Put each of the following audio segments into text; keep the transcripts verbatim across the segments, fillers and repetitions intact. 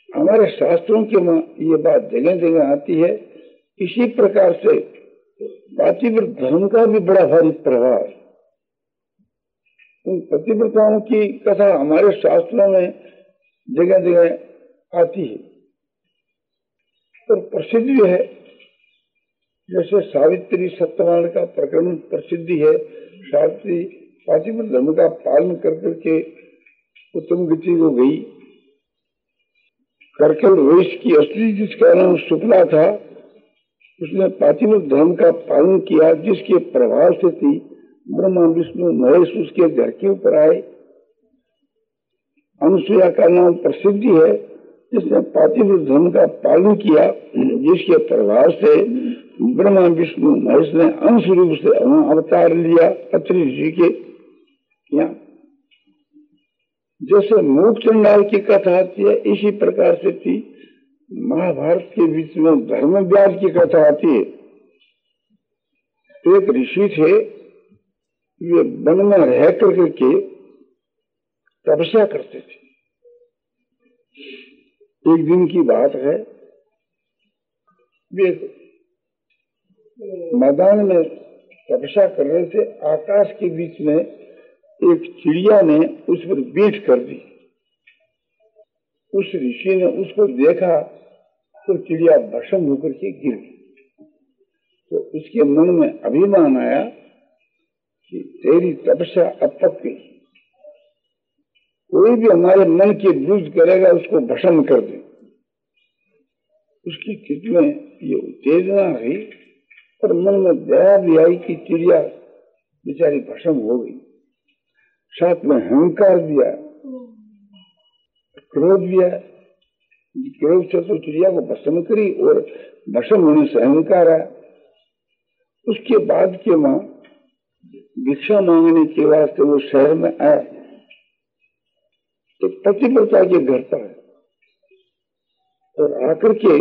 हमारे शास्त्रों के में ये बात जगह जगह आती है। इसी प्रकार से पातिव्रत धर्म का भी बड़ा भारी प्रभाव है। उन पतिव्रताओं की कथा हमारे शास्त्रों में जगह जगह आती है और प्रसिद्ध भी है। जैसे सावित्री सत्यवान का प्रकरण प्रसिद्धि है। सावित्री पातिव्रत धर्म का पालन कर करके उत्तम गति को गई। करकल वेश की असली जिसका नाम शुक्ला था, उसने पातिव्रत धर्म का पालन किया, जिसके प्रभाव से थी ब्रह्मा विष्णु महेश उसके घर के ऊपर आए। अनुसुईया का नाम प्रसिद्धि है, जिसने पातिव्रत धर्म का पालन किया, जिसके प्रभाव से ब्रह्मा विष्णु महेश ने अंश रूप से अवतार लिया अत्रि ऋषि के यहाँ। जैसे मूक चंडाल की कथा आती है, इसी प्रकार से थी महाभारत के बीच में धर्म व्यास की कथा आती है। एक ऋषि थे, वे वन में रह करके तपस्या करते थे। एक दिन की बात है, वे मैदान में तपस्या कर रहे थे। आकाश के बीच में एक चिड़िया ने उस पर बीट कर दी। उस ऋषि ने उसको देखा तो चिड़िया भस्म होकर के गिर गई। तो उसके मन में अभिमान आया कि तेरी तपस्या अब पक गई, कोई भी हमारे मन के विरुद्ध करेगा उसको भस्म कर दे। उसकी चित्त में ये उत्तेजना हुई और मन में दया भी आई कि चिड़िया बेचारी भस्म हो गई। साथ में अहंकार दिया, क्रोध दिया। क्रोध से तो चिड़िया को भस्म करी और भस्म होने से अहंकार आया। उसके बाद के मां भिक्षा मांगने के वास्ते वो शहर में आया। तो पतिव्रता के घर पर है और आकर के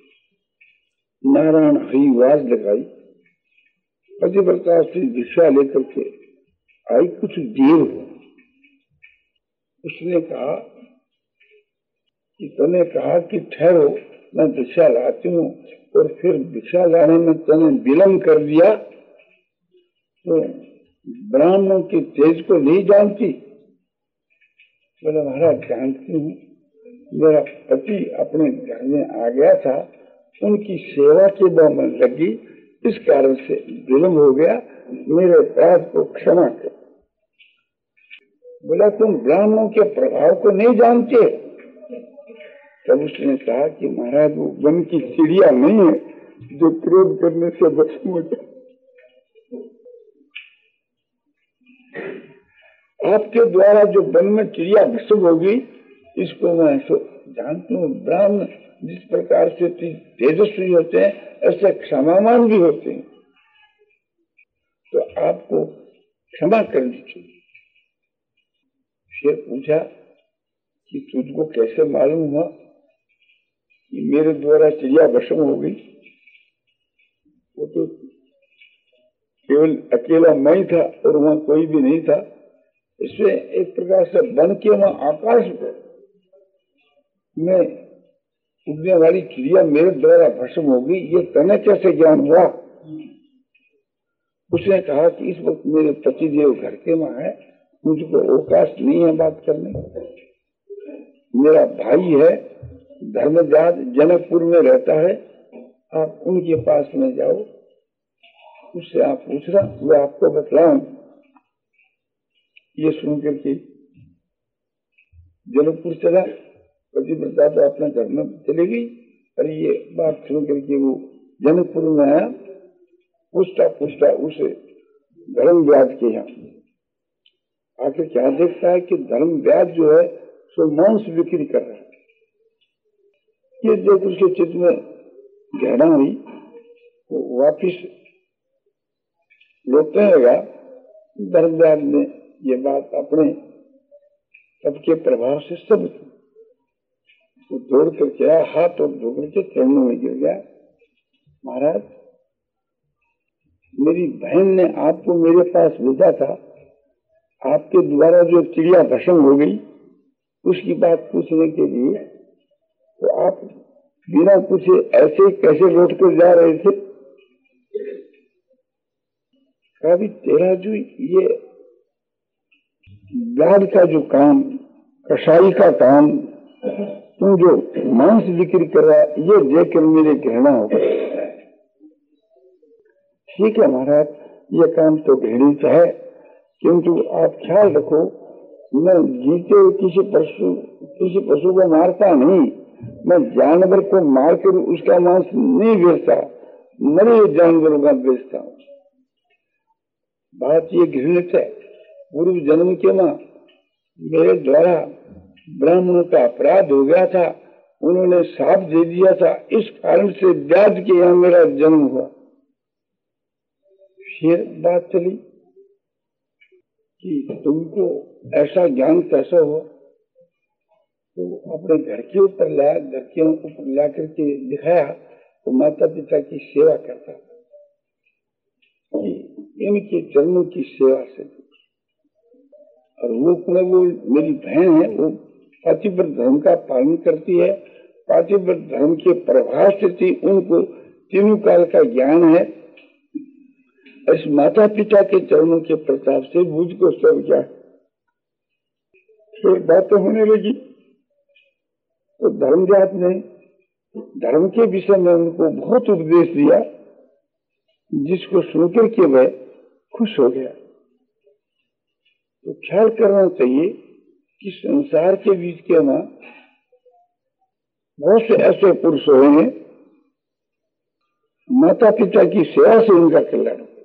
नारायण हरिवाज लगाई। पतिव्रता से भिक्षा लेकर के आई। कुछ देर हो, उसने कहा कि तूने कहा कि ठहरो मैं भिक्षा लाती हूँ और फिर भिक्षा लाने में तूने विलम्ब कर दिया, तो ब्राह्मणों के तेज को नहीं जानती? बोले महाराज जानती हूँ, मेरा पति अपने घर में आ गया था, उनकी सेवा के बाद में लगी, इस कारण से विलम्ब हो गया, मेरे अपराध को क्षमा कर। बोला तुम ब्राह्मणों के प्रभाव को नहीं जानते? तब उसने कहा कि महाराज वो वन की चिड़िया नहीं है जो क्रोध करने से भस्म होता। आपके द्वारा जो वन में चिड़िया भस्म होगी, इसको मैं जानती हूँ। ब्राह्मण जिस प्रकार से तेजस्वी होते हैं, ऐसे क्षमावान भी होते हैं, तो आपको क्षमा करनी चाहिए। फिर पूछा कि तुझको कैसे मालूम हुआ कि मेरे द्वारा चिड़िया भस्म हो गई? वो तो केवल अकेला मैं ही था और वहां कोई भी नहीं था। इसमें एक प्रकार से बन के वहां आकाश में उड़ने वाली चिड़िया मेरे द्वारा भस्म हो गई, ये तने कैसे ज्ञान हुआ? उसने कहा कि इस वक्त मेरे पतिदेव घर के वहां है, मुझको अवकाश नहीं है बात करने। मेरा भाई है धर्मजात, जनकपुर में रहता है, आप उनके पास में जाओ, उससे आप पूछना, वो आपको बतलाऊं। ये सुनकर के जनकपुर चला। पतिव्रता तो अपने घर में चली गई और ये बात सुन करके वो जनकपुर में आया। पूछता पूछता उसे धर्म व्याज के यहाँ आखिर क्या देखता है कि धर्म व्याज जो है सो मांस बिक्री कर रहा है। ये देख उसके चित्त में गहरा हुई, तो वापिस लौटने लगा। धर्म व्याज ने ये बात अपने सबके प्रभाव से सब वो दौड़ करके आया, हाथ और धो करके चरणों में गिर गया। महाराज, मेरी बहन ने आपको मेरे पास भेजा था, आपके द्वारा जो चिड़िया भस्म हो गई उसकी बात पूछने के लिए। तो आप बिना पूछे ऐसे कैसे लौट कर जा रहे थे? कभी तेरा जो ये ब्याज का जो काम, कसाई का काम, तुम जो मांस बिक्री कर रहा, ये देखकर मेरे घृणा हो गई। ठीक है महाराज, ये काम तो घृणित है, किंतु आप ख्याल रखो, मैं जीते हुए किसी पशु किसी पशु को मारता नहीं, मैं जानवर को मारकर उसका मांस नहीं बेचता, मरे जानवरों का बेचता हूँ। बात ये घृणित है। पूर्व जन्म के मां मेरे द्वारा ब्राह्मणों का अपराध हो गया था, उन्होंने साप दे दिया था, इस कारण से ब्याज के यहाँ मेरा जन्म हुआ। फिर बात चली कि तुमको ऐसा ज्ञान कैसा हो, तो अपने घर के ऊपर लाया, घर के ऊपर ला करके दिखाया, तो माता पिता की सेवा करता कि इनके चरणों की सेवा से। और वो वो मेरी बहन है, वो पातिव्रत धर्म का पालन करती है, पातिव्रत धर्म के प्रभाव से थी, उनको तीनों काल का ज्ञान है। इस माता पिता के चरणों के प्रताप से मुझको सब क्या फिर बातें होने लगी। तो धर्मजात ने धर्म के विषय में उनको बहुत उपदेश दिया, जिसको सुनकर के वह खुश हो गया। तो ख्याल करना चाहिए कि संसार के बीच के मां बहुत से ऐसे पुरुष हुए हैं, माता पिता की सेवा से उनका कल्याण